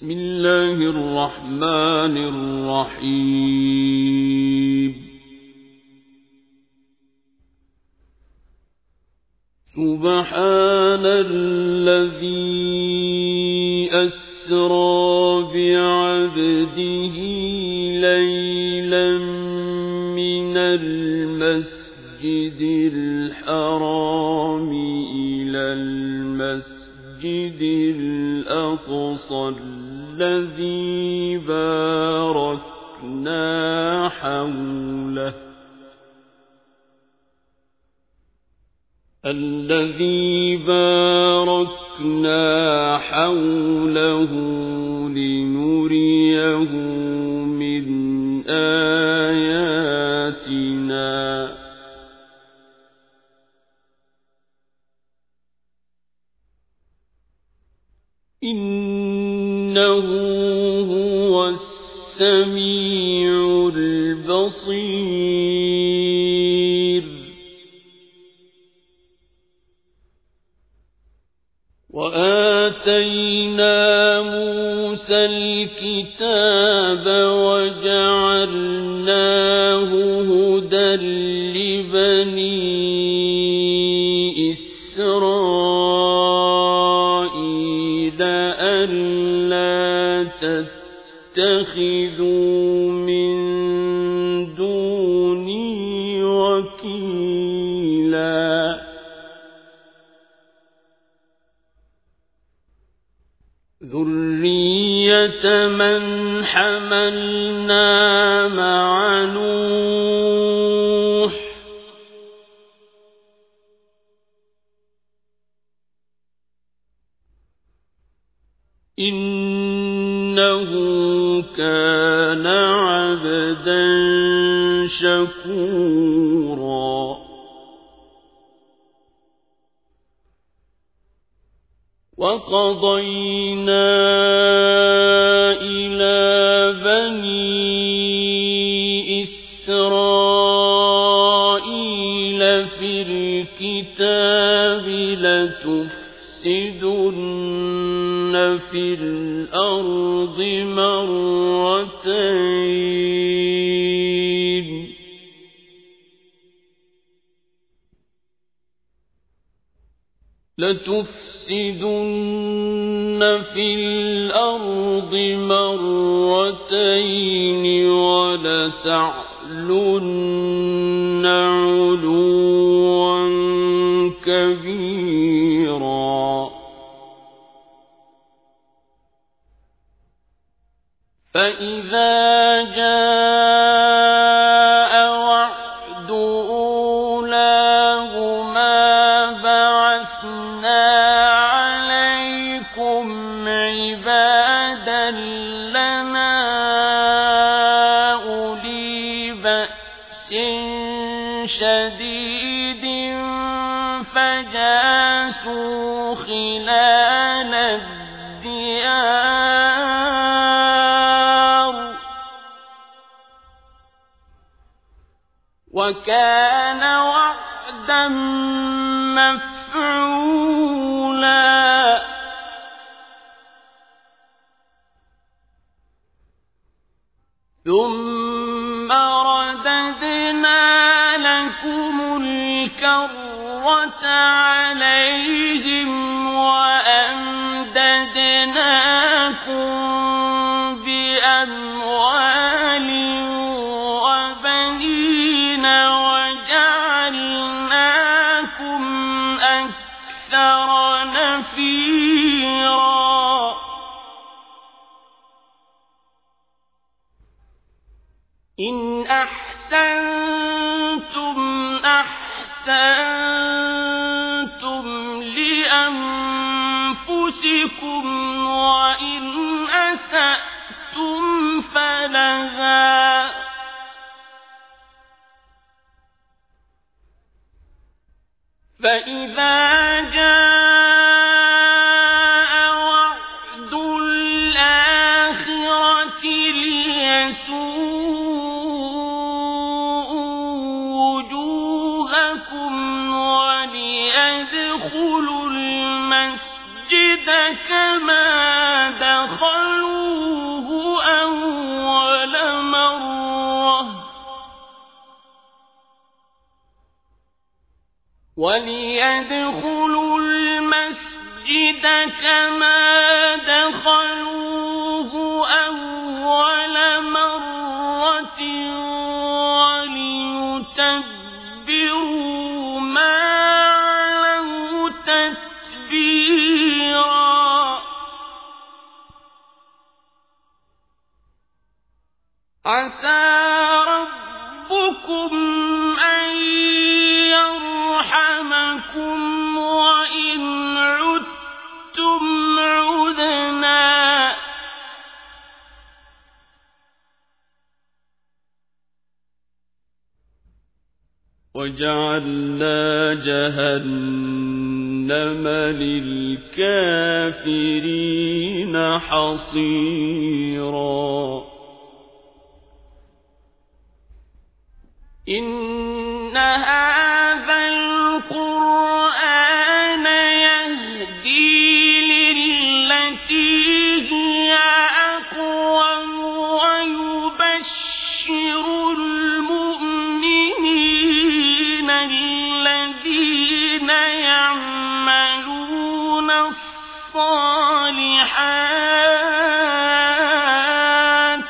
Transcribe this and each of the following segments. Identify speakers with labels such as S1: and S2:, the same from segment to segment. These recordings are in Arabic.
S1: بسم الله الرحمن الرحيم سبحان الذي أسرى بعبده ليلا من المسجد الحرام إلى المسجد الأقصى الذي باركنا حوله لنريه من آياتنا إنه هو السميع البصير وآتينا موسى الكتاب وجعلناه هدى لبني إسرائيل ألا تتخذوا من دوني وكيلا ذرية من حملنا مع نوح إنه كان عبدا شكورا وقضينا إلى بني إسرائيل في الكتاب لتفسدن في الأرض مرتين ولتعلن علوا كبيرا فإذا جاء وعد أولاهما بعثنا عليكم عبادا لنا أولي بأس شديد فجاسوا خلال الديار وكان وعدا مفعولا ثم رددنا لكم الكرة عليهم وأمددناكم بأموال وبنين وجعلناكم أكثر نفيرا إن أحسنتم أحسنتم لأنفسكم وإن أسأتم فلها فإذا جاء وعد الآخرة وجوهكم وليدخلوا المسجد كما دخلوا وليدخلوا المسجد كما دخلوه أول مرة وليتبروا ما علوا تتبيرا عسى ربكم أن يرحمكم وإن عدتم عدنا وجعلنا جهنم للكافرين حصيرا إن هذا القرآن يهدي للتي هي أقوم ويبشر المؤمنين الذين يعملون الصالحات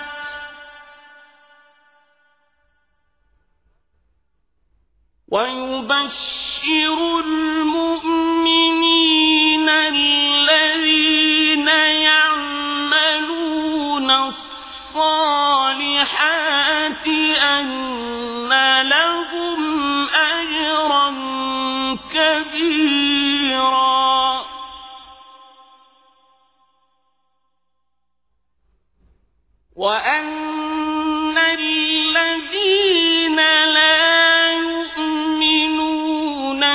S1: أن لهم أجرا كبيرا وأن الذين لا يؤمنون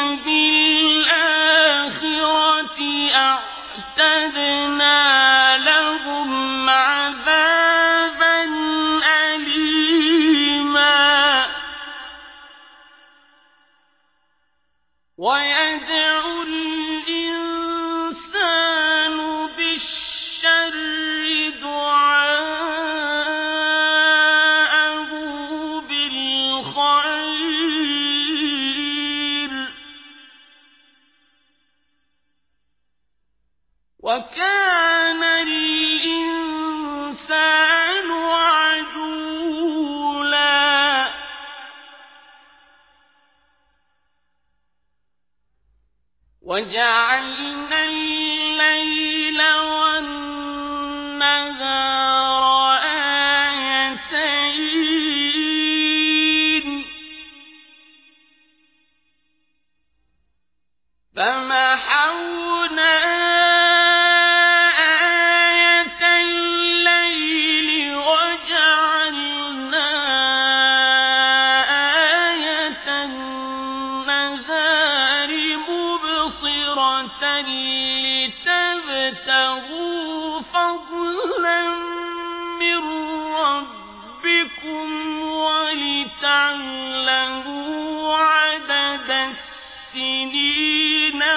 S1: بالآخرة أعتدنا لهم عذابا أليما ويدعو الإنسان بالشر دعاءه بالخير وكان الإنسان عجولا وجعلنا الليل والنهار آيتين فمحونا آية الليل وجعلنا آية النهار مبصرة لتبتغوا فضلا من ربكم ولتعلموا عدد السنين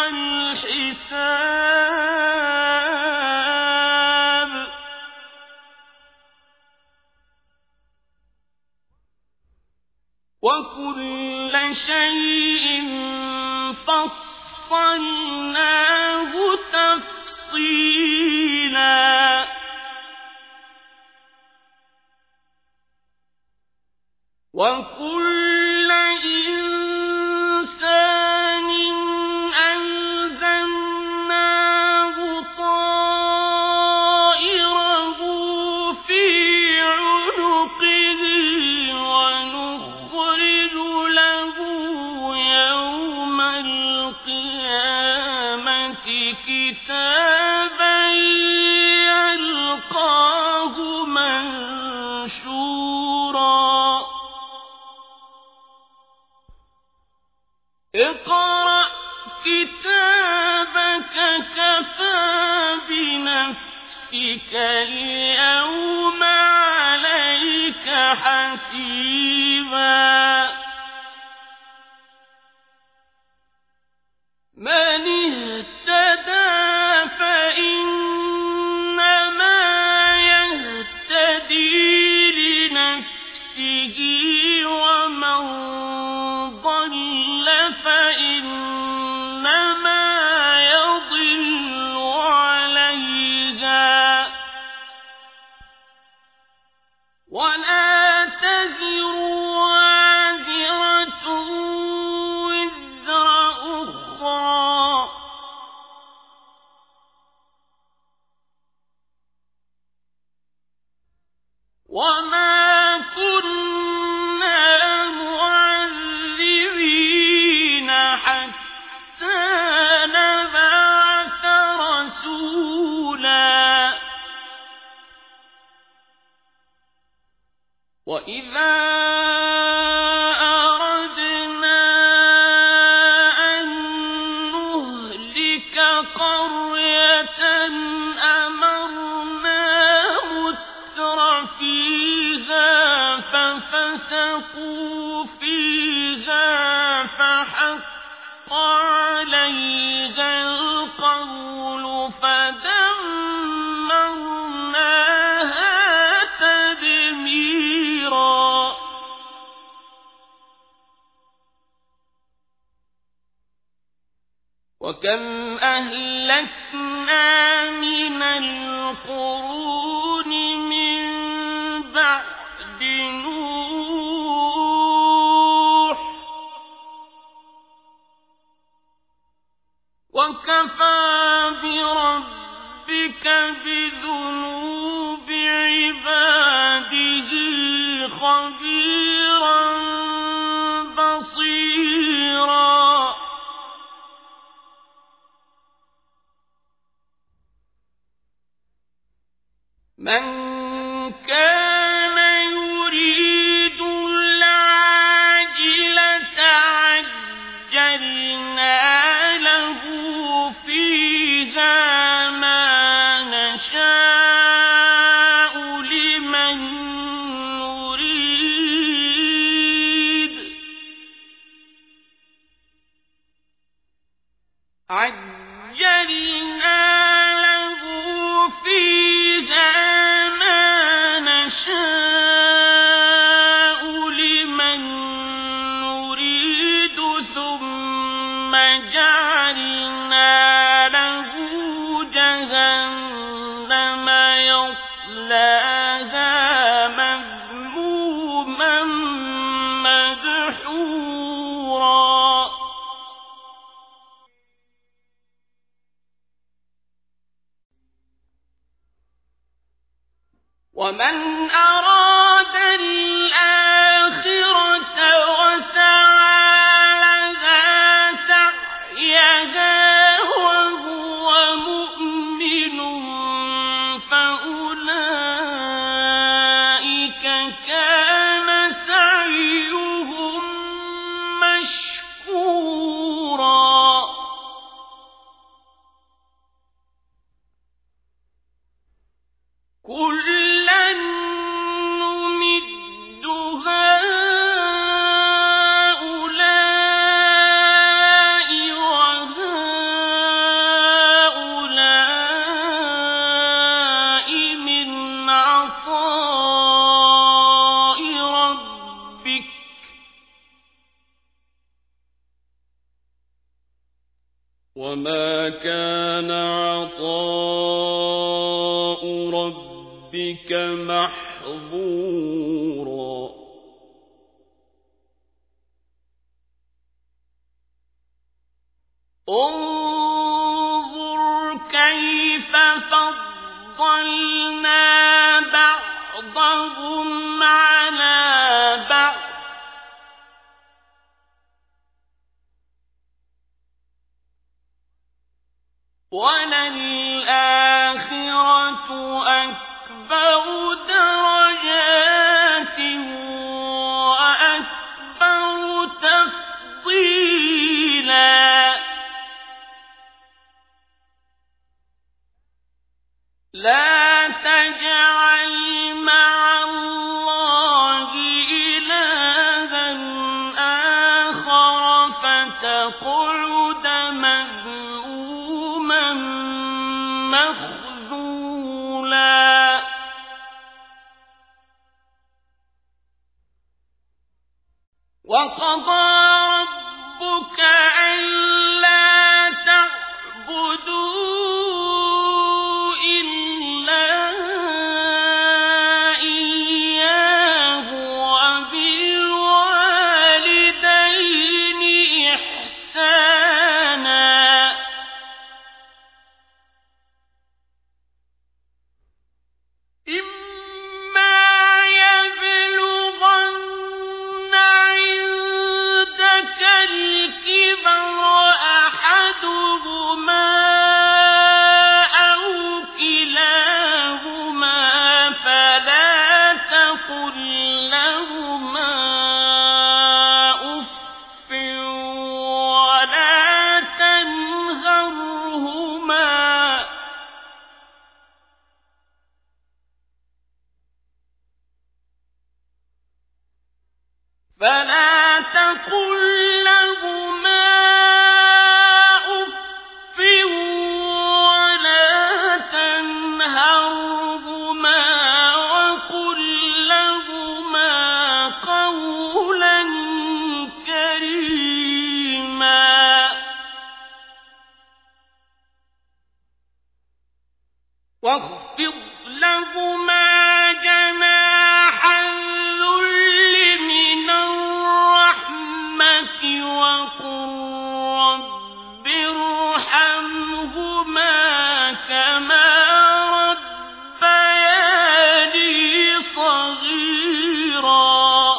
S1: والحساب وكل شيء فصلناه تفصيلا وكل إنسان ألزمناه طائره في عنقه ونخرج له يوم القيامة كتابا يلقاه منشورا اقرأ كتابك كفى بنفسك اليوم عليك حسيبا من اهتدى فإنما يهتدي لنفسه ومن ضل فإنما ولا تزر وازرة وزر أخرى وما كنا معذبين حتى نبعث رسولا وإذا أردنا أن نهلك قرية أمرنا متر فيها ففسقوا فيها فحق عليها القول فدمرناها تدميرا وكم أهلكنا من القرون من بعد نوح وكفى بربك بذنوب عباده خبيرا بصيرا من كان يريد العاجلة عجلنا له فيها ما نشاء لمن نريد عجلنا له فيها ما نشاء لمن نريد ثم جعلنا له جهنم يصلاها مذموما مدحورا ومن أراد الآخرة وسعى لها سعيها وهو مؤمن فأولئك كان سعيهم مشكورا كلا نمد هؤلاء وهؤلاء من عطاء ربك وما كان عطاء ربك محظورا انظر كيف فضلنا بعضهم على بعض وللآخرة أكبر درجات وأكبر تفضيلا لا تجعل مع الله إلها آخر فتقعد مذموما مخذولا وقضى ربك ألا تعبدوا إلا إياه فلا تقل لهما أف ولا تنهرهما وقل لهما قولا كريما واخفض لهما جناح الذل من الرحمة وقل رب ارحمهما كما ربياني صغيرا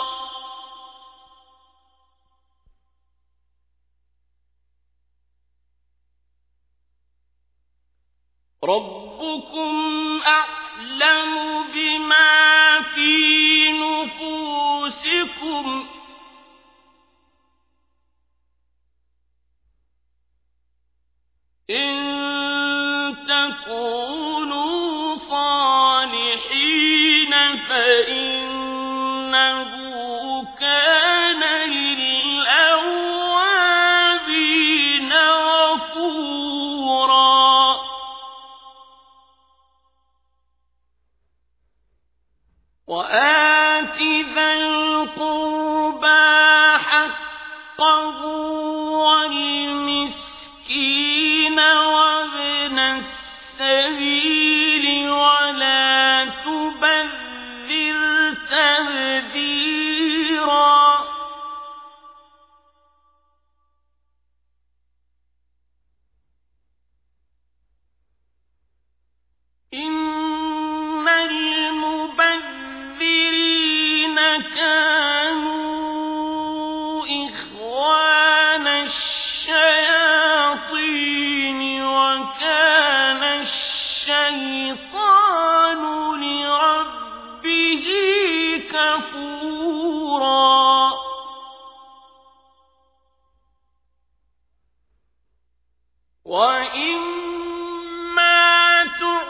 S1: ربكم أعلم بما في نفوسكم إن تكونوا صالحين فإنه كان للأوابين غفورا وآت ذا القربى حقه والمسكين وابن السبيل ولا تبذر تبذيرا إن المبذرين كانوا إخوان الشياطين وكان الشيطان لربه كفورا وإما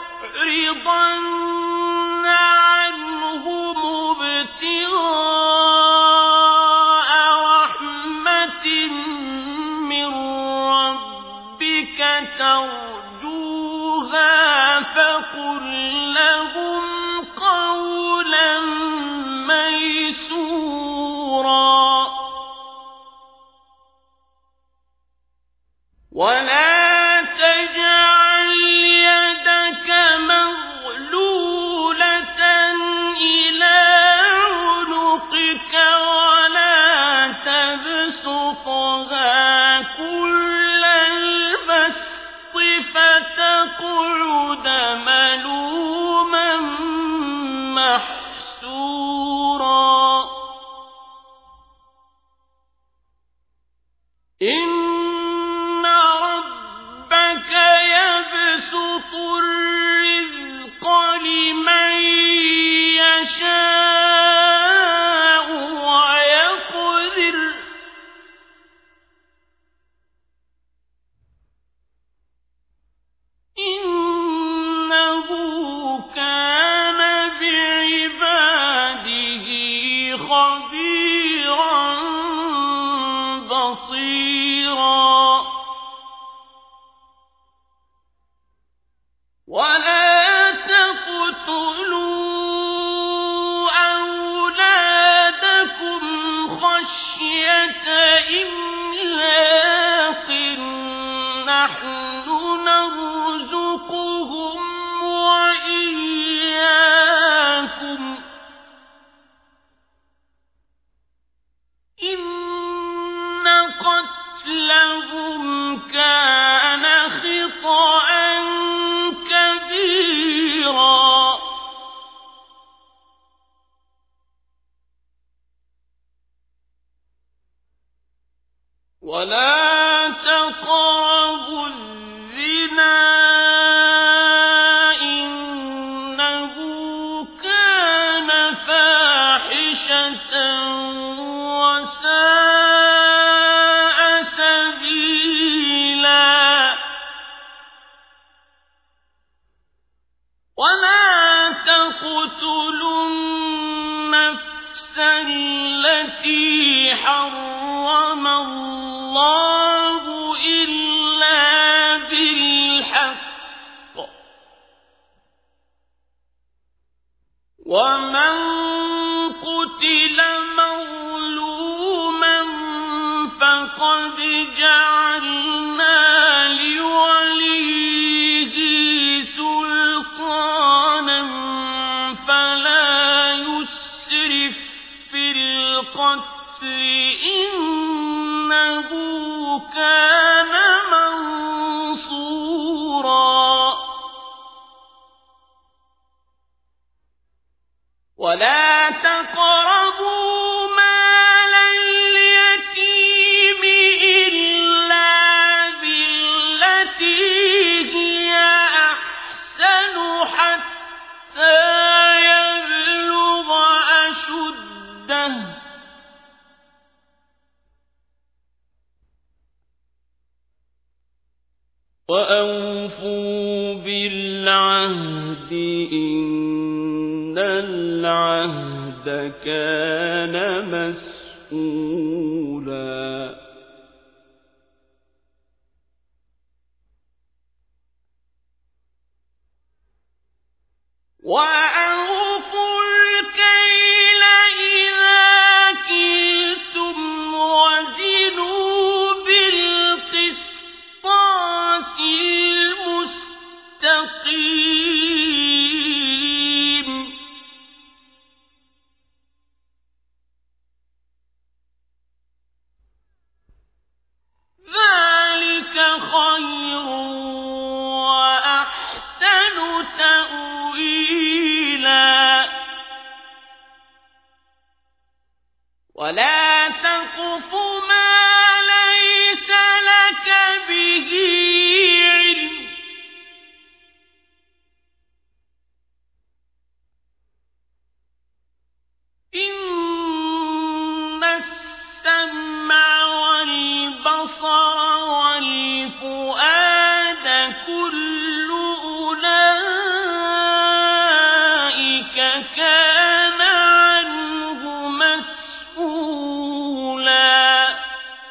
S1: تعرضن عنهم ابتغاء رحمة من ربك ترجوها فقل لهم قولا ميسورا ولا تجعل يدك مغلولة إلى عنقك ولا تبسطها كل البسط فتقعد ملوما محسورا إن ربك يبسط الرزق لمن يشاء ويقدر إنه كان بعباده خبيرا بصيرا ولا تقتلوا أولادكم خشية إملاق نحن نرزقهم وإياكم إن قتلهم كان خطأ كبيرا ولا تقربوا الزنا إنه كان فاحشة وساء سبيلا ولا تقتلوا النفس التي حرم الله إلا بالحق ومن قتل مظلوما فقد جعلنا لوليه سلطانا فلا يسرف في القتل إنه كان منصورا ولا تقربوا مال اليتيم إلا بالتي هي أحسن حتى يبلغ أشده وأوفوا بالعهد إن العهد كان مسؤولا وأوفوا الكيل إذا كلتم وزنوا بالقسطاس المستقيم ذلك خير وأحسن تأويلا ولا تقف ما ليس لك به علم إن السمع والبصر والفؤاد كل أولئك كان عنه مسؤولا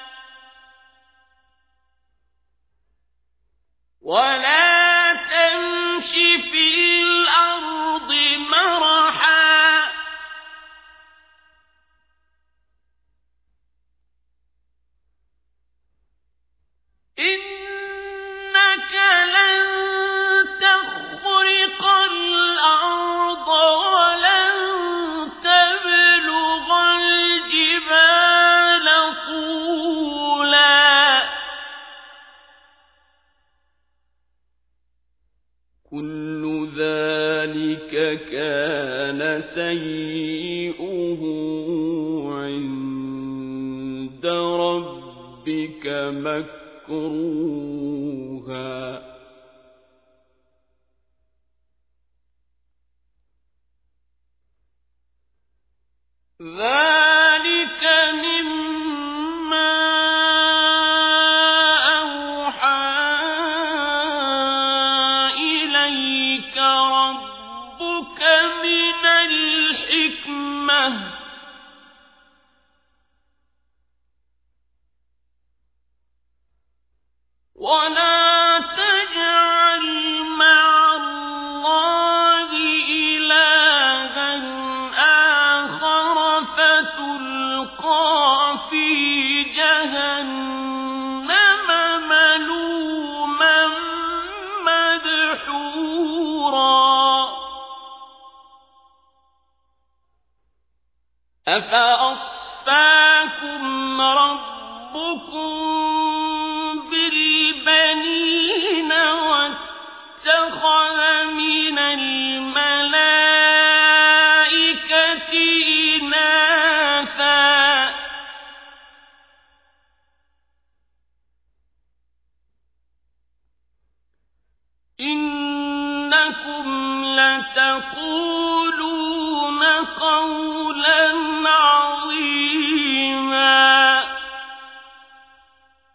S1: ولا تمش في الأرض مرحا إنك لن تخرق الأرض ولن تبلغ الجبال طولا كل ذلك كان سيئه عند ربك مكروها ذلك مما أوحى إليك ربك من الحكمة ولا تجعل مع الله إلها آخر فتلقى في جهنم ملوما مدحورا أفأصفاكم ربكم بالبنين واتخذ من الملائكة إناثا إنكم لتقولون قولا عظيما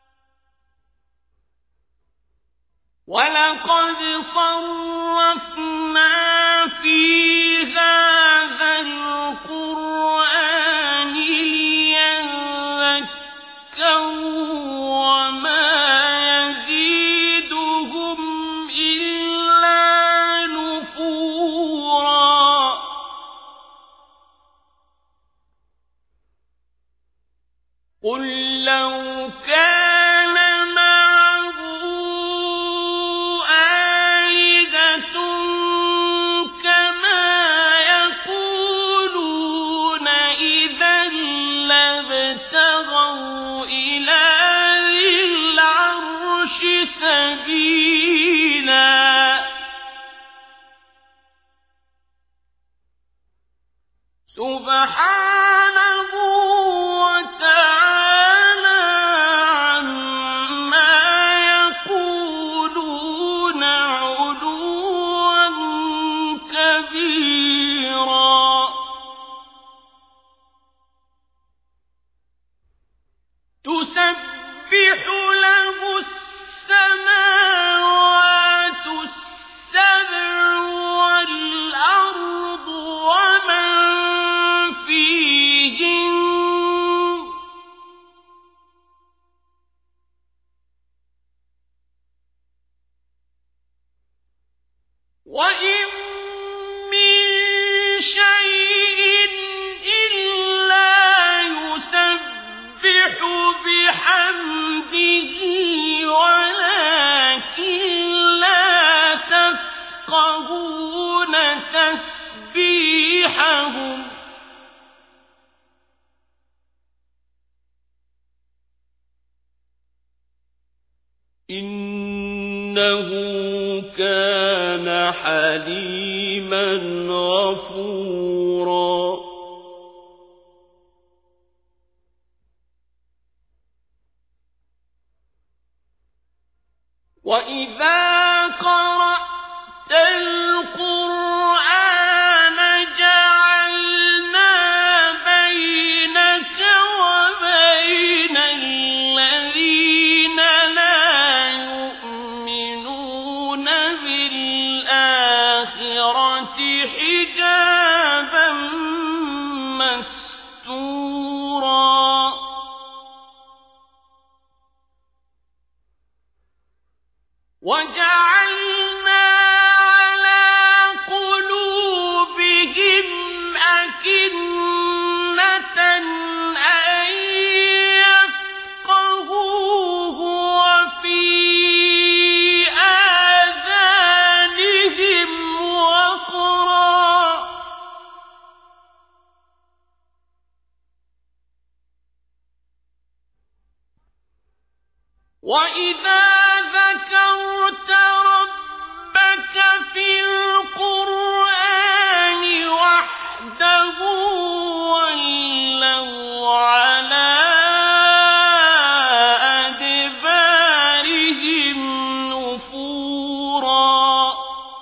S1: سبحانه وتعالى عما يقولون علوا كبيرا تسبح له السماوات السبع والأرض ومن فيهن وإن من شيء إلا يسبح بحمده ولكن لا تفقهون تسبيحهم إنه كان حليما غفورا وإذا قرأت القرآن جعلنا بينك وبين الذين لا يؤمنون بالآخرة حجابا مستورا وجعلنا على قلوبهم أكنة أن يفقهوه وفي آذانهم وقرا وإذا ذكرت ربك في القرآن وحده ولوا على أدبارهم نفورا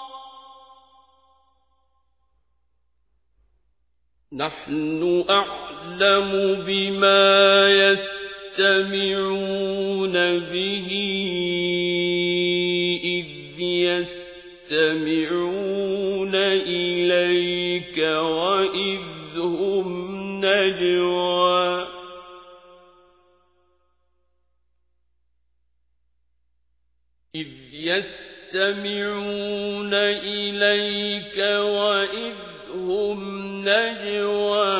S1: نحن أعلم بما يستمعون به إذ يستمعون إليك وإذ هم نجوى إذ يستمعون إليك وإذ هم نجوى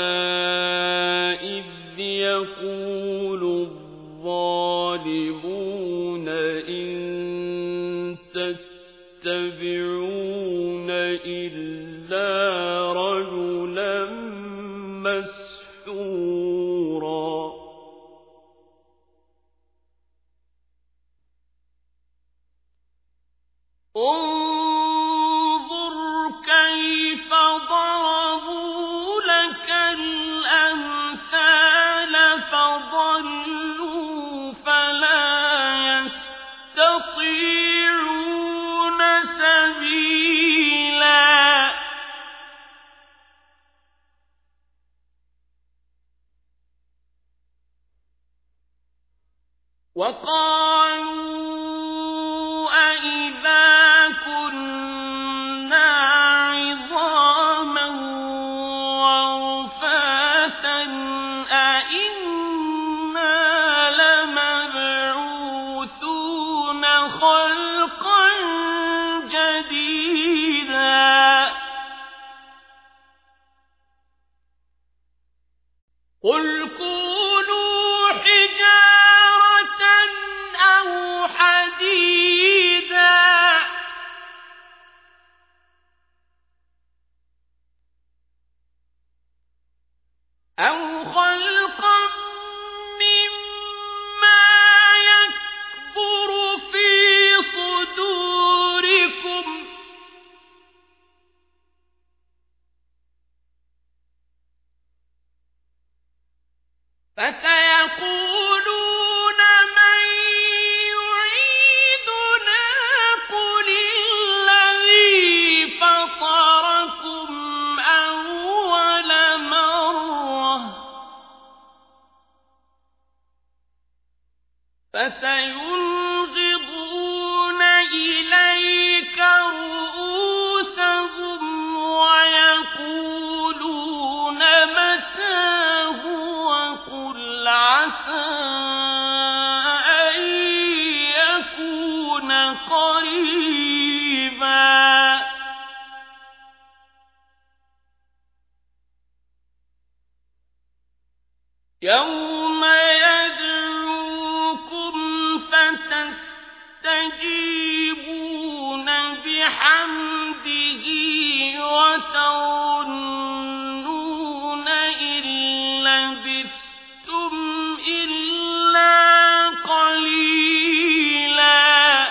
S1: إذ يقول الظالمون إن تتبعون إلا رجلا مسحورا انظر كيف ضربوا لك الأمثال فضلوا فلا يستطيعون سبيلا وقالوا أإذا كنا عظاما ورفاتا أإنا لمبعوثون خلقا جديدا قل كونوا حجارة أو حديدا أو خلقا مما يكبر في صدوركم فسيقولون من يعيدنا قل الذي فطركم أول مرة فسينغضون إليك رؤوسهم ويقولون متى هو قل عسى أن يكون قريبا يوم يدعوكم فتستجيبون بحمده وتظنون إن لبثتم إلا قليلا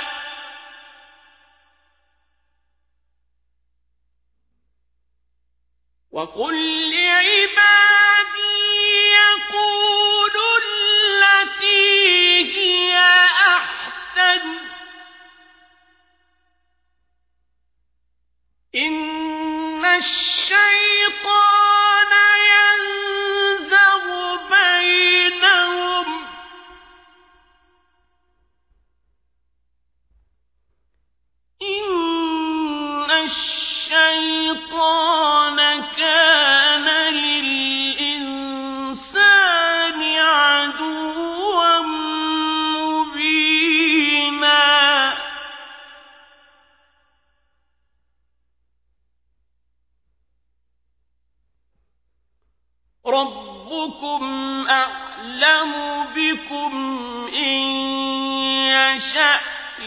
S1: وقل لعبادي يقولوا التي هي أحسن إن الشيطان ينزغ بينهم إن الشيطان كان للإنسان عدوا مبينا ربكم أعلم بكم إن يشأ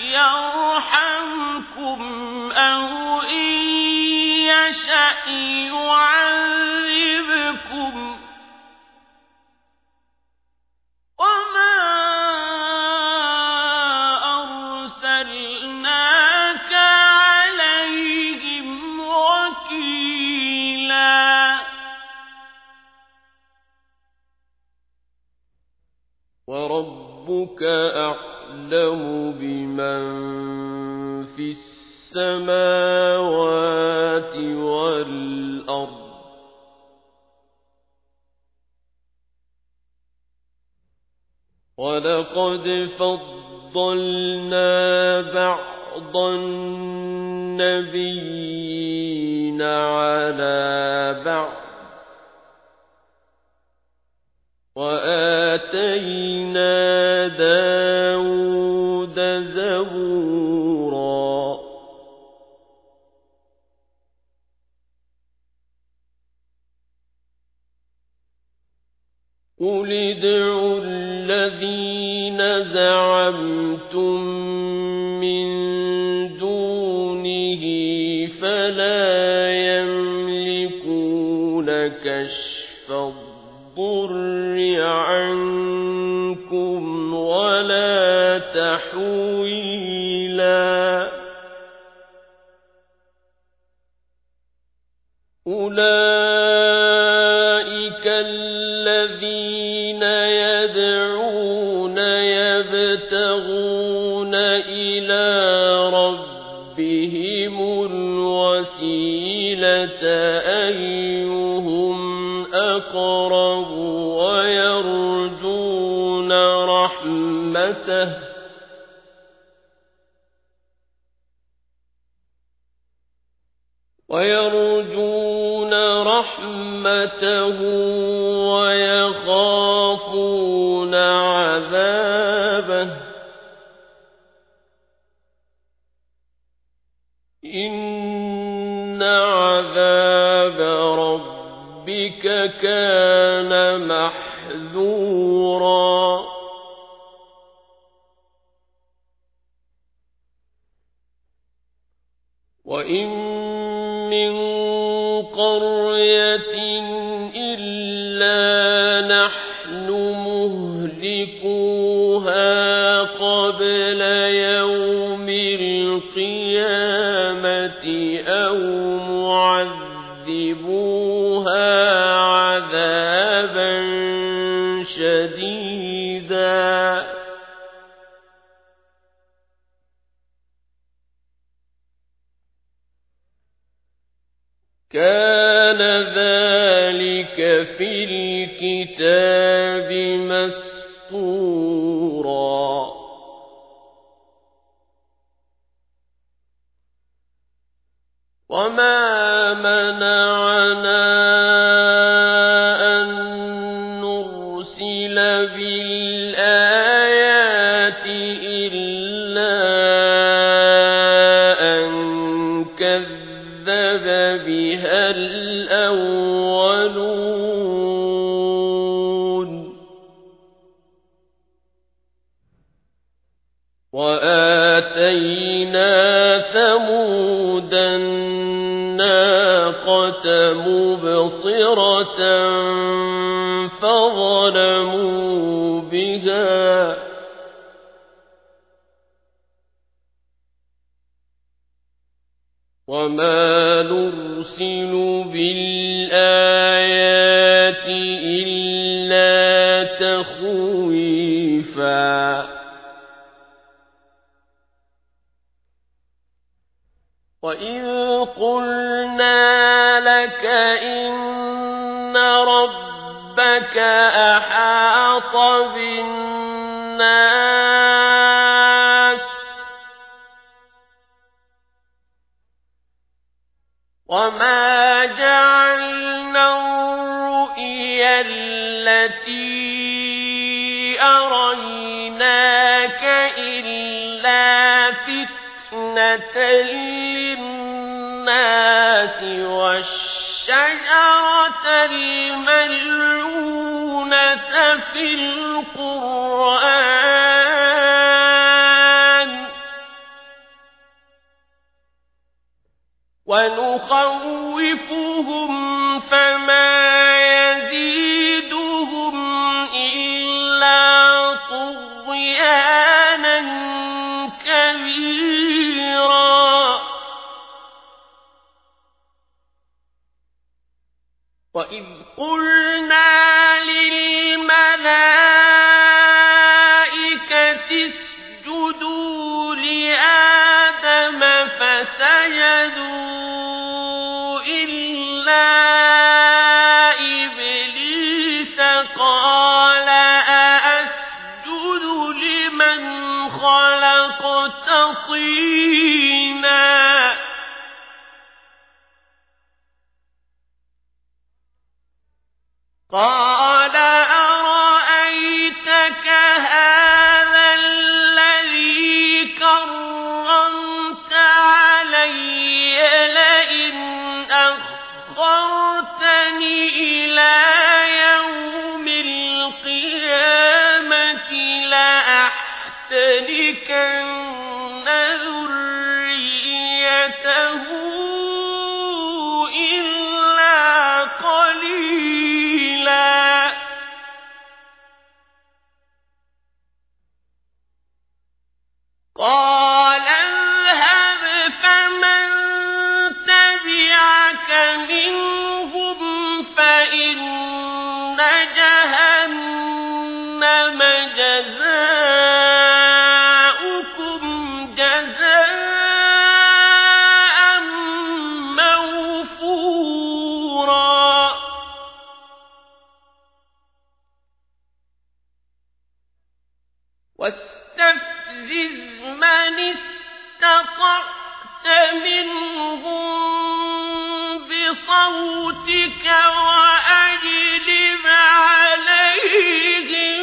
S1: يرحمكم أو إن يشأ يعذبكم وما أرسلناك عليهم وكيلا وربك أعلم بمن في السماوات والأرض ولقد فضلنا بعض النبيين على بعض وآتينا داود زبورا قل ادعوا الذين زعمتم من دونه فلا يملكون كشف الضر عنكم ولا تحويلا أولئك الذين يدعون يبتغون إلى ربهم الوسيلة أيهم أقرب ويرجون رحمته ويخافون عذابه إن عذاب ربك كان محذورا وإن من قرية إلا نحن مهلكوها قبل يوم القيامة أو معذبوها عذابا شديدا كان ذلك في الكتاب مسطورا وما منعنا أن نرسل بالآيات إلا أن كذب بها الأولون وآتينا ثمود الناقة مبصرة فظلموا بها وما نرسل بالآيات إلا تخويفا وإذ قلنا لك إن ربك أحاط بالناس وما جعلنا الرؤيا التي أريناك إلا فتنة للناس والشجرة الملعونة في القرآن ونخوفهم فما يزيدهم إلا طغيانا كبيرا وإذ قلنا للملائكة اسجدوا لآدم فسجدوا إلا إبليس قال أأسجد لمن خلقت طينا قال أرأيتك هذا الذي كرمت علي لئن أخرتني إلى يوم القيامة لأحتنكن ذريته إلا قليلا قال اذهب فمن تبعك منهم فإن جهنم جزاؤكم جزاء موفورا واستفزز من استطعت منهم بصوتك وأجلب عليهم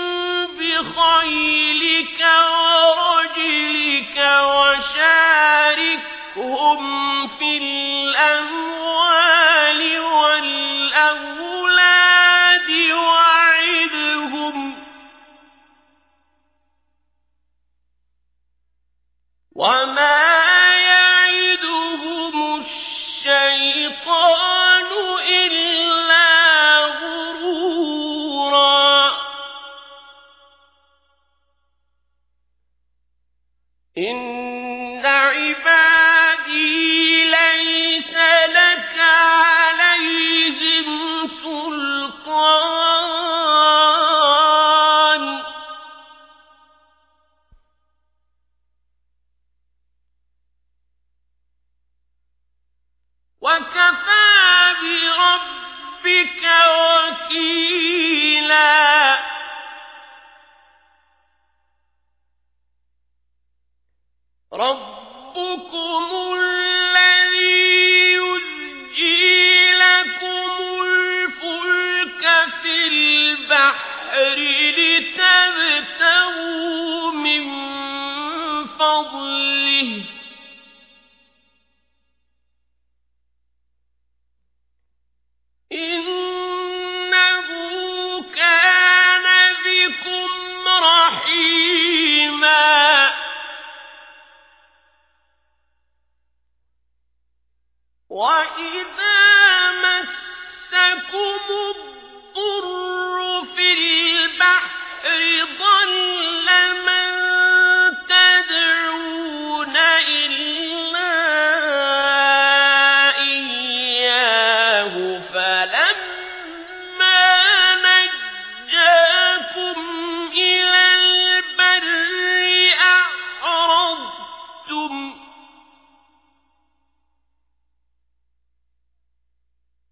S1: بخيلك ورجلك وشاركهم في الأموال والأولاد وعدهم وما يعدهم الشيطان إلا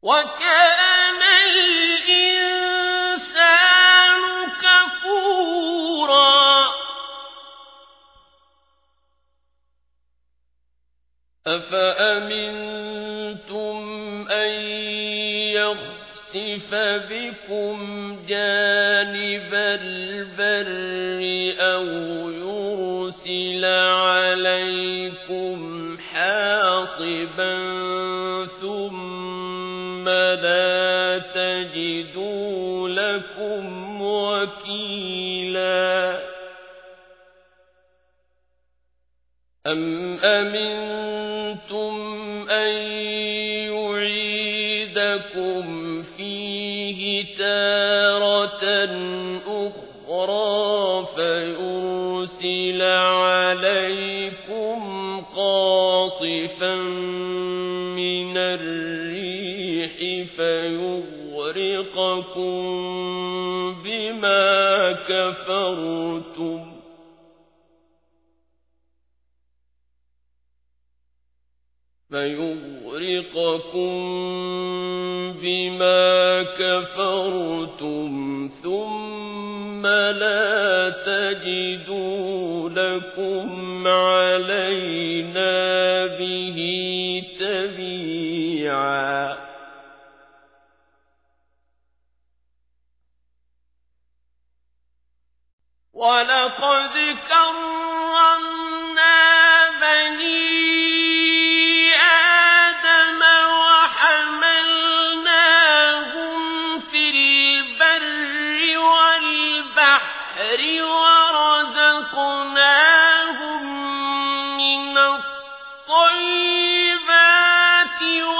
S1: وكان الإنسان كفورا أفأمنتم أن يخسف بكم جانب البر أو يرسل عليكم حاصبا ثم لا تجدوا لكم وكيلا أم أمنتم أن يعيدكم فيه تارة أخرى فيرسل عليكم قاصفا من الريح فيغرقكم بما كفرتم ثم لا تجدوا لكم علينا به تبيعا ولقد كرمنا بني آدم وحملناهم في البر والبحر ورزقناهم من الطيبات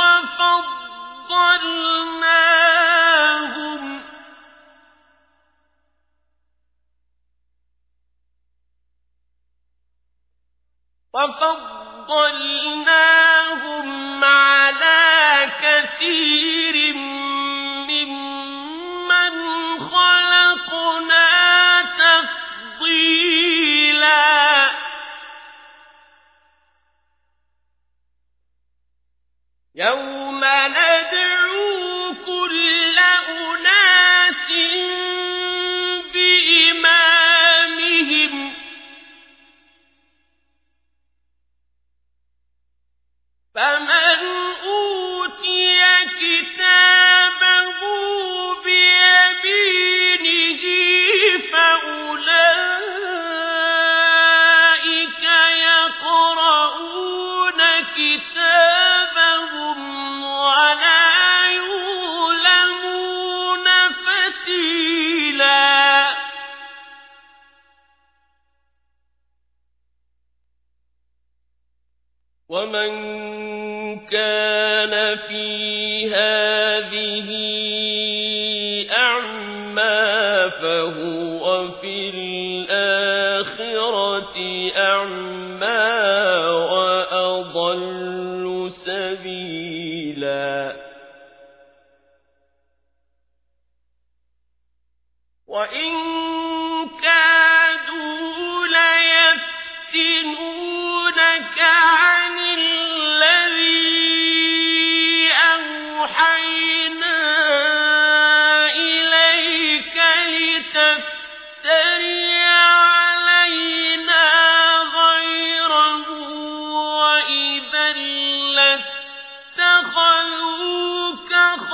S1: وفضلناهم على كثير ممن خلقنا تفضيلا يوم ندعو كل أناس بإمامهم فمن أوتي كتابه بيمينه فأولئك يقرؤون كتابهم ولا يظلمون فتيلا ومن كان في هذه أعمى فهو في الآخرة أعمى وأضل سبيلا وإن كادوا ليفتنونك عن الذي أوحينا إليك لتفتري علينا غيره وإذا لاتخذوك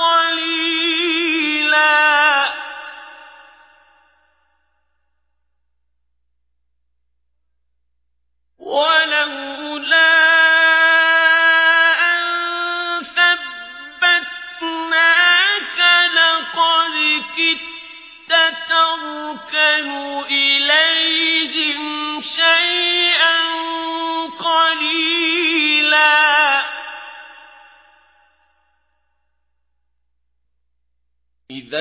S1: خليلا ولولا أن ثبتناك لقد كدت تركن إليهم شيئا قليلا إذا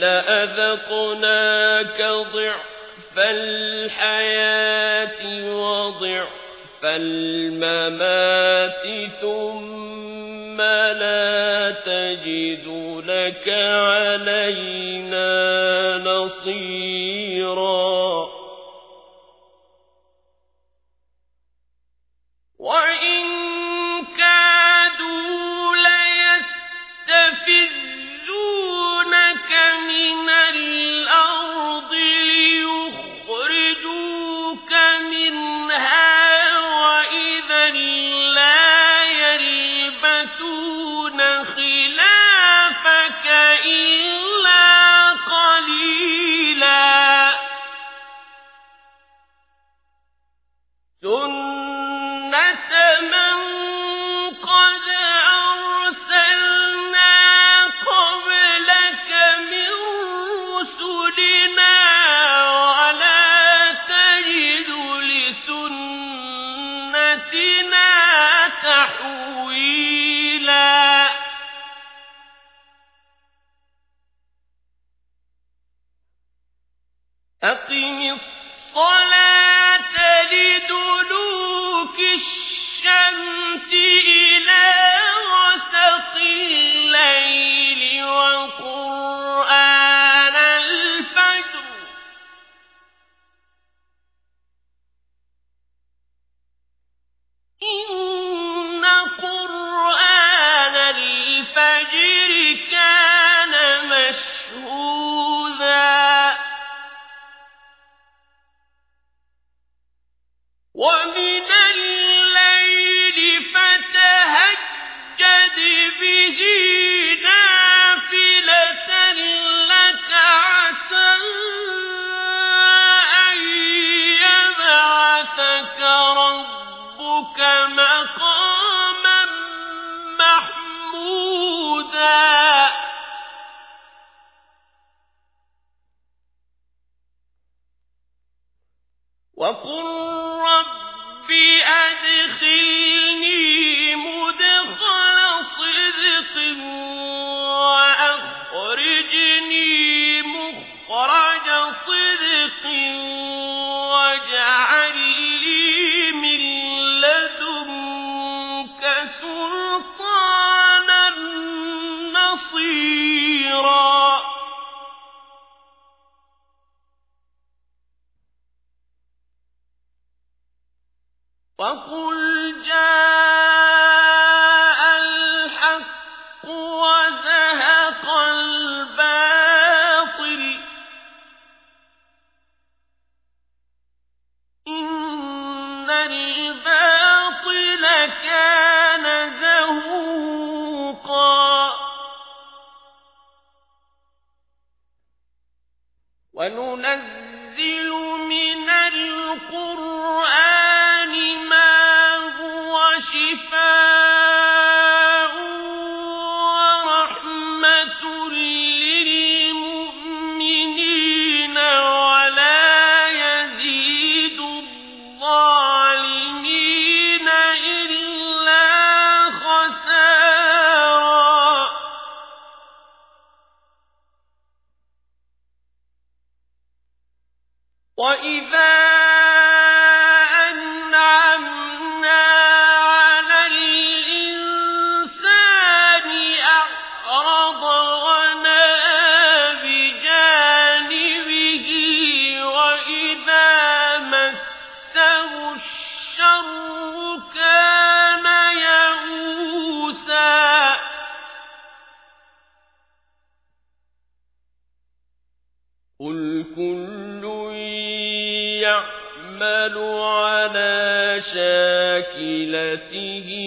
S1: لأذقناك ضعف الحياة وضعف الممات ثم لا تجد لك علينا نصيرا وإن كادوا ليستفزونك أقم الصلاة لدلوك الشمس إلى غسق الليل وقرآن الفجر إن قرآن الفجر كان مشهودا ومن الليل فتهجد به نافلة لك عسى أن يبعثك ربك مقاما محمودا وقل رب أدخلني مدخل صدق وأخرجني مخرج صدق واجعل لي من لدنك سلطانا نصيرا وقل جاء الحق وزهق الباطل إن الباطل كان زهوقا وننزل من القرآن شفاء ورحمة للمؤمنين ولا يزيد الظالمين إلا خسارا وإذا قل كل يعمل على شاكلته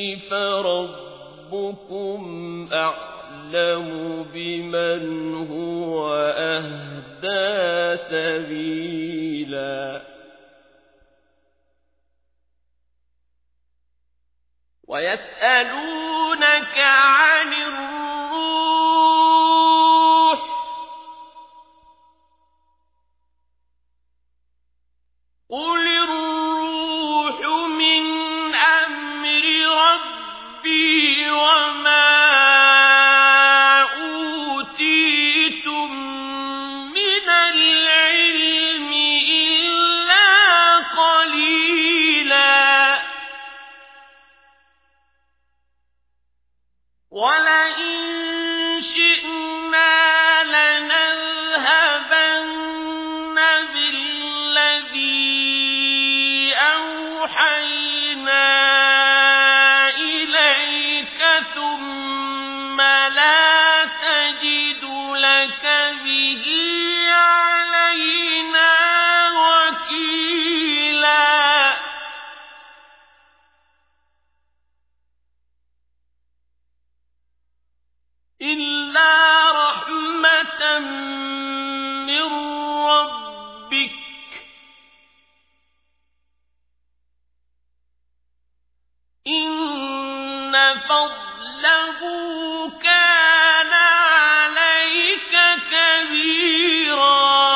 S1: فربكم أعلم بمن هو أهدى سبيلا ويسألونك عن الروح قل الروح من أمر ربي وما أوتيتم من العلم إلا قليلا ولئن شئنا لنذهبن بالذي أوحينا إليك ثم لا تجد لك به علينا وكيلا إلا رحمة من ربك إن فضله كان عليك كبيرا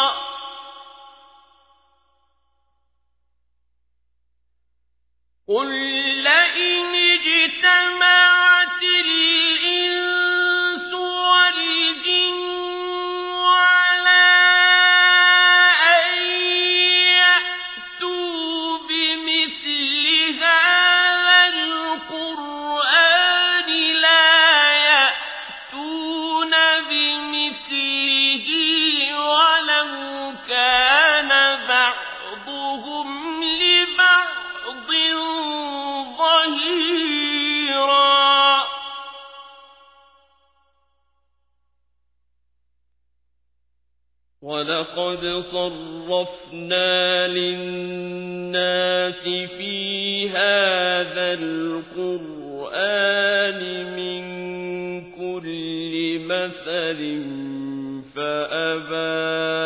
S1: وَلَقَدْ صَرَّفْنَا لِلنَّاسِ فِي هَذَا الْقُرْآنِ مِنْ كُلِّ مَثَلٍ فَأَبَى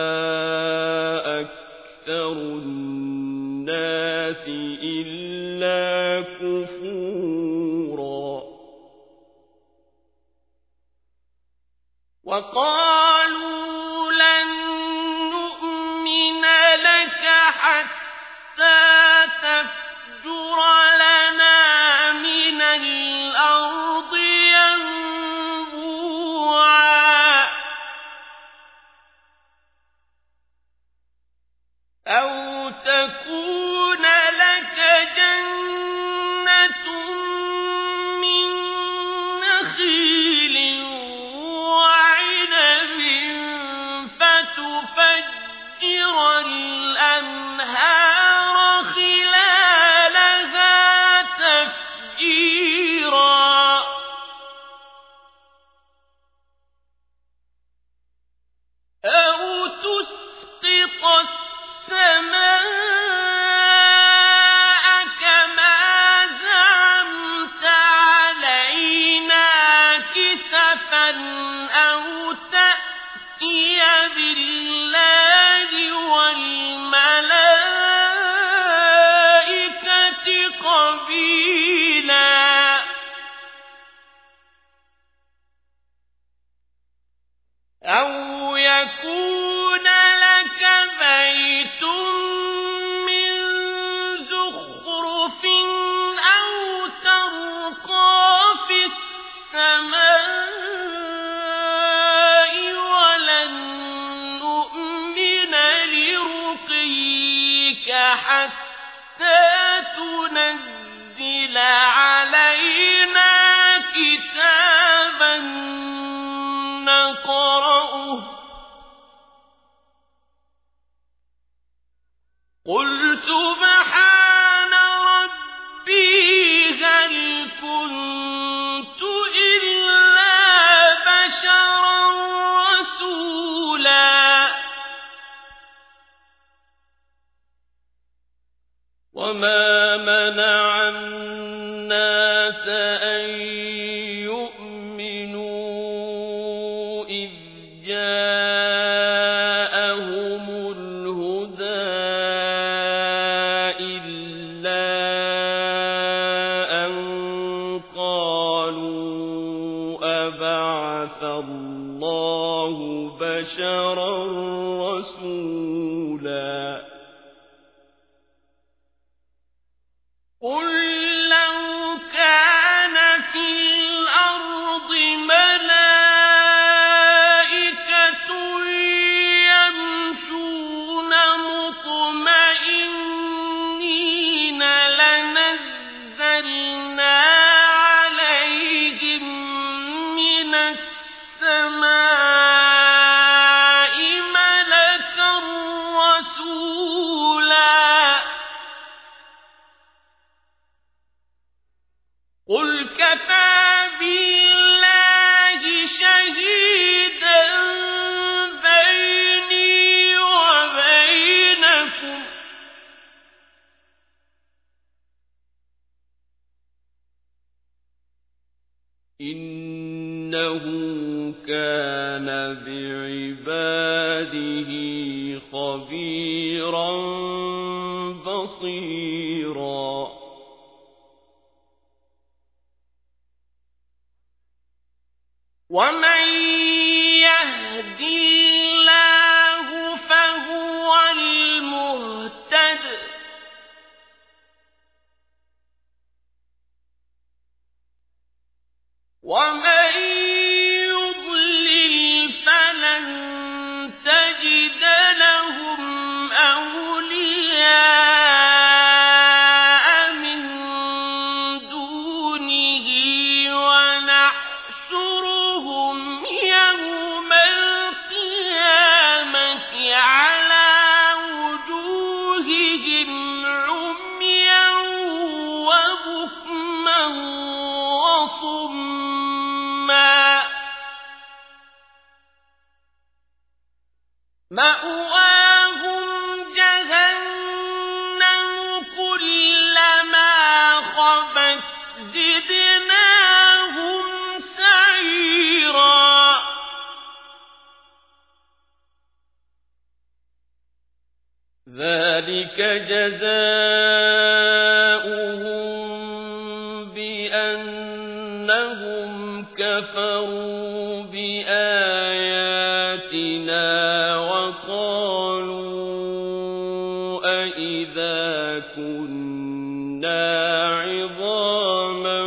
S1: أَكْثَرُ النَّاسِ إِلَّا كُفُورًا وَقَالُوا لَن نُّؤْمِنَ لَكَ حَتَّى تَفْجُرَ لَنَا مِنَ الْأَرْضِ يَنبُوعًا أَوْ تَكُونَ لَكَ جَنَّةٌ مِّن نَّخِيلٍ وَعِنَبٍ فَتُفَجِّرَ الْأَنْهَارَ خِلَالَهَا تَفْجِيرًا أَوْ تُسْقِطَ السَّمَاءَ كَمَا زَعَمْتَ عَلَيْنَا كِسَفًا أَوْ تَأْتِيَ بِاللَّهِ وَالْمَلَائِكَةِ قَبِيلًا أَوْ يَكُونَ لَكَ بَيْتٌ مِّن زُخْرُفٍ أَوْ تَرْقَىٰ فِي السَّمَاءِ وَلَن نُّؤْمِنَ لِرُقِيِّكَ حَتَّىٰ تُنَزِّلَ عَلَيْنَا كِتَابًا نَّقْرَؤُهُ قُلْ سُبْحَانَ رَبِّي هَلْ كُنتُ إِلَّا بَشَرًا رَّسُولًا وَمَا مَنَعَ النَّاسَ أَن يُؤْمِنُوا إِذْ جَاءَهُمُ الْهُدَىٰ إِلَّا أَن قَالُوا أَبَعَثَ اللَّهُ بَشَرًا رَّسُولًا قُل لَّوْ كَانَ فِي الْأَرْضِ مَلَائِكَةٌ يَمْشُونَ مُطْمَئِنِّينَ لَنَزَّلْنَا عَلَيْهِم مِّنَ السَّمَاءِ مَلَكًا رَّسُولًا قُلْ كَفَىٰ بِاللَّهِ شَهِيدًا بَيْنِي وَبَيْنَكُمْ ۚ إِنَّهُ كَانَ بِعِبَادِهِ خَبِيرًا بَصِيرًا وَمَن يَهْدِ اللَّهُ فَهُوَ الْمُهْتَدِ ۖ وَمَن يُضْلِلْ فَلَن تَجِدَ لَهُمْ أَوْلِيَاءَ مِن دُونِهِ وَنَحْشُرُهُمْ يَوْمَ الْقِيَامَةِ مأواهم جهنم كلما خبت زدناهم سعيرا ذلك جزاؤهم بأنهم كفروا بآياتنا وقالوا أإذا كنا عظاما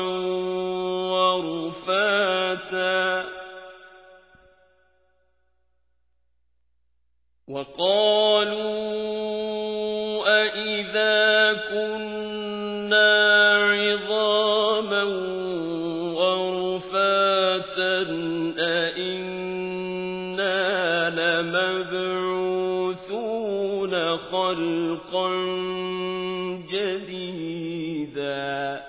S1: ورفاتا أإذا كنا عظاما ورفاتا أإنا لمبعوثون خلقا جديدا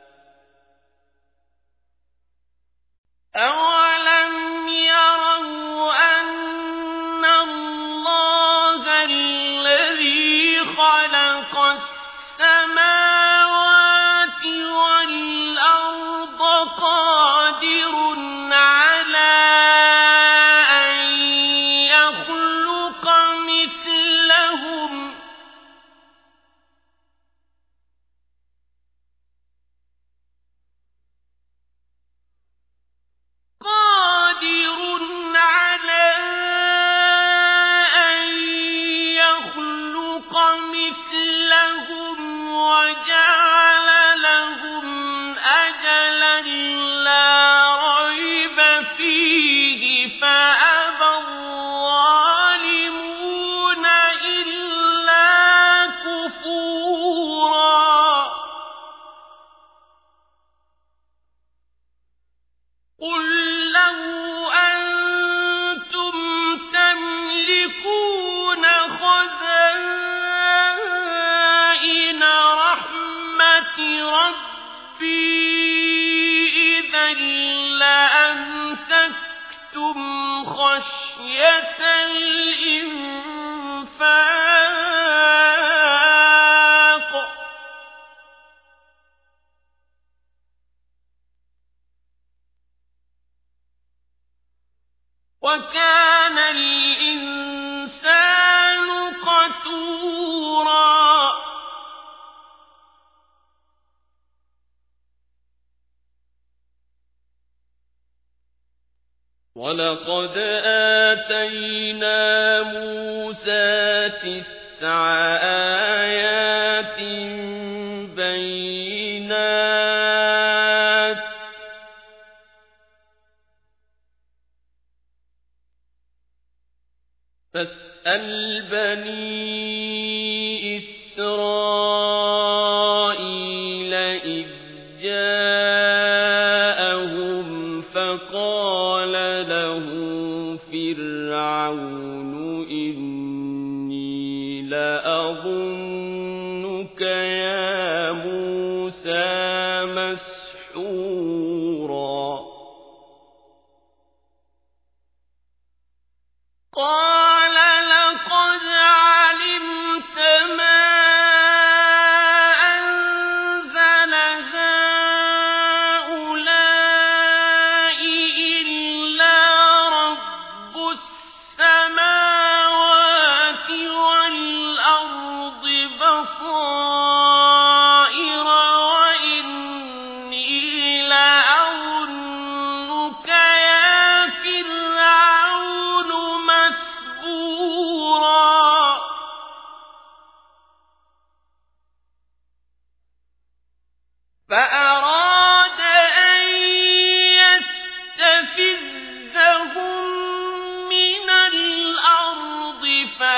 S1: أولم يروا أن الله الذي خلق السماوات والأرض قادر على أن يخلق مثلهم وجعل لهم أجلا لا ريب فيه فأبى الظالمون إلا كفورا قل لو أنتم تملكون خزائن رحمة ربي إذا لأمسكتم خشية الإنفاق وكان الإنسان قتورا ولقد آتينا موسى 9 آيات بينات فاسأل بني إسرائيل إذ جاءهم فقال له فرعون إني لأظنك يا موسى مسحورا قال لقد علمت ما أنزل هؤلاء إلا رب السماوات والأرض بصائر وإني لأظنك يا فرعون مسبورا فأراد أن يستفزهم من الأرض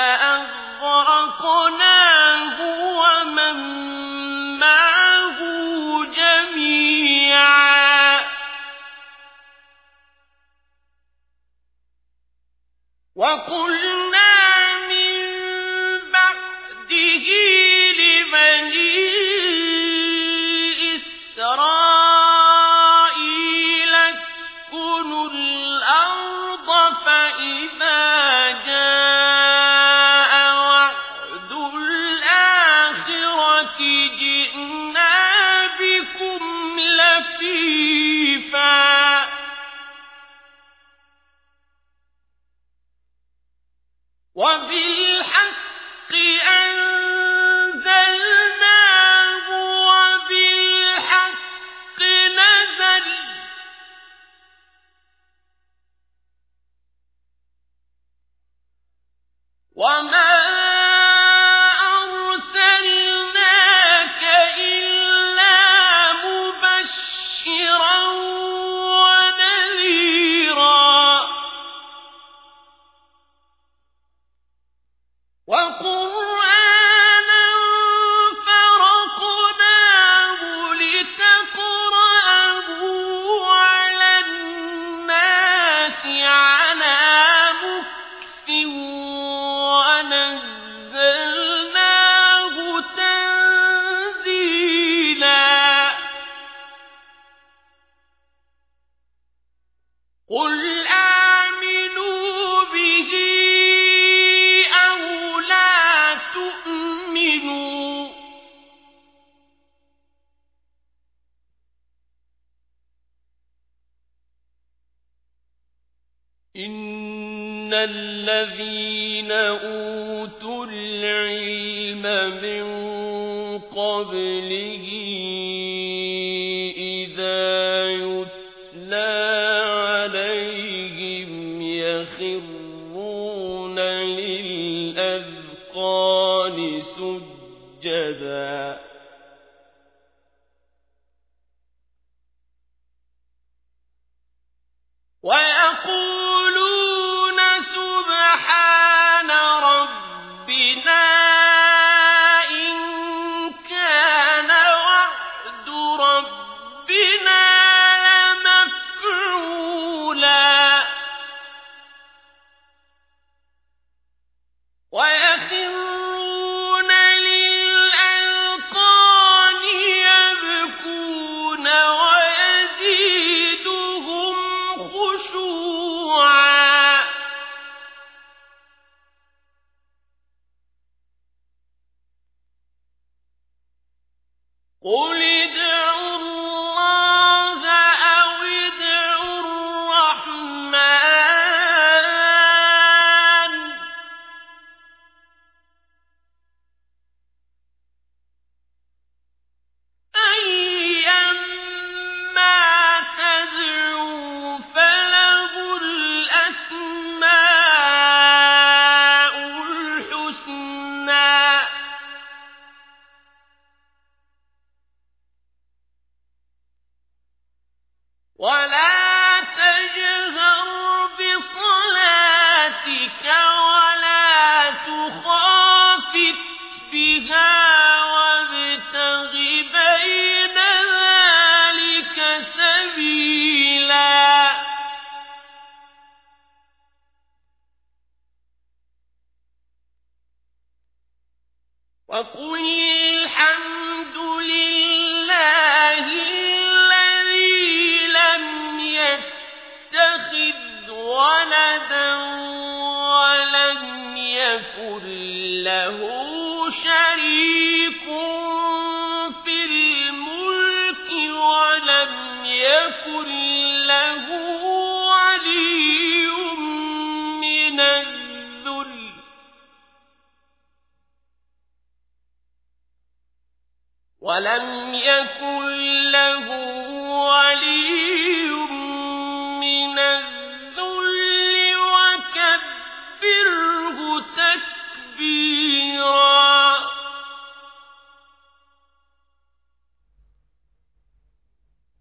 S1: فأغرقناه ومن معه جميعا وقلنا من بعده لبني إسرائيل اسكنوا الأرض فإذا جاء وعد ربك جعلناها صواعق وكذلك نجزي الظالمين. وقلنا من بعده لبني إسرائيل اسكنوا الأرض فإذا جاء وعد ربك جعلناها صواعق وكذلك نجزي الظالمين. وقلنا من بعده لبني إسرائيل اسكنوا الأرض فإذا جاء وعد ربك جعلناها صواعق وكذلك نجزي الظالمين. وبالحق أنزلناه وبالحق نزل وما أرسلناك إلا مبشرا ونذيرا وقرآنا فرقناه لتقرأه على الناس على مكث ونزلناه تنزيلا قل آمنوا به أو لا تؤمنوا إن الذين أوتوا العلم من قبله إذا يتلى عليهم يخرون للأذقان سجدا ويقولون سبحان ربنا إن كان وعد ربنا لمفعولا ويخرون للأذقان يبكون ويزيدهم خشوعا قل ادعوا الله أو ادعوا الرحمن أيما تدعوا فله الأسماء الحسنى ولا تجهر بصلاتك ولا تخافت بها وابتغ بين ذلك سبيلا وقل الحمد لله الذي لم يتخذ ولدا ولم يكن له شريك في الملك ولم يكن له ولي من الذل ولم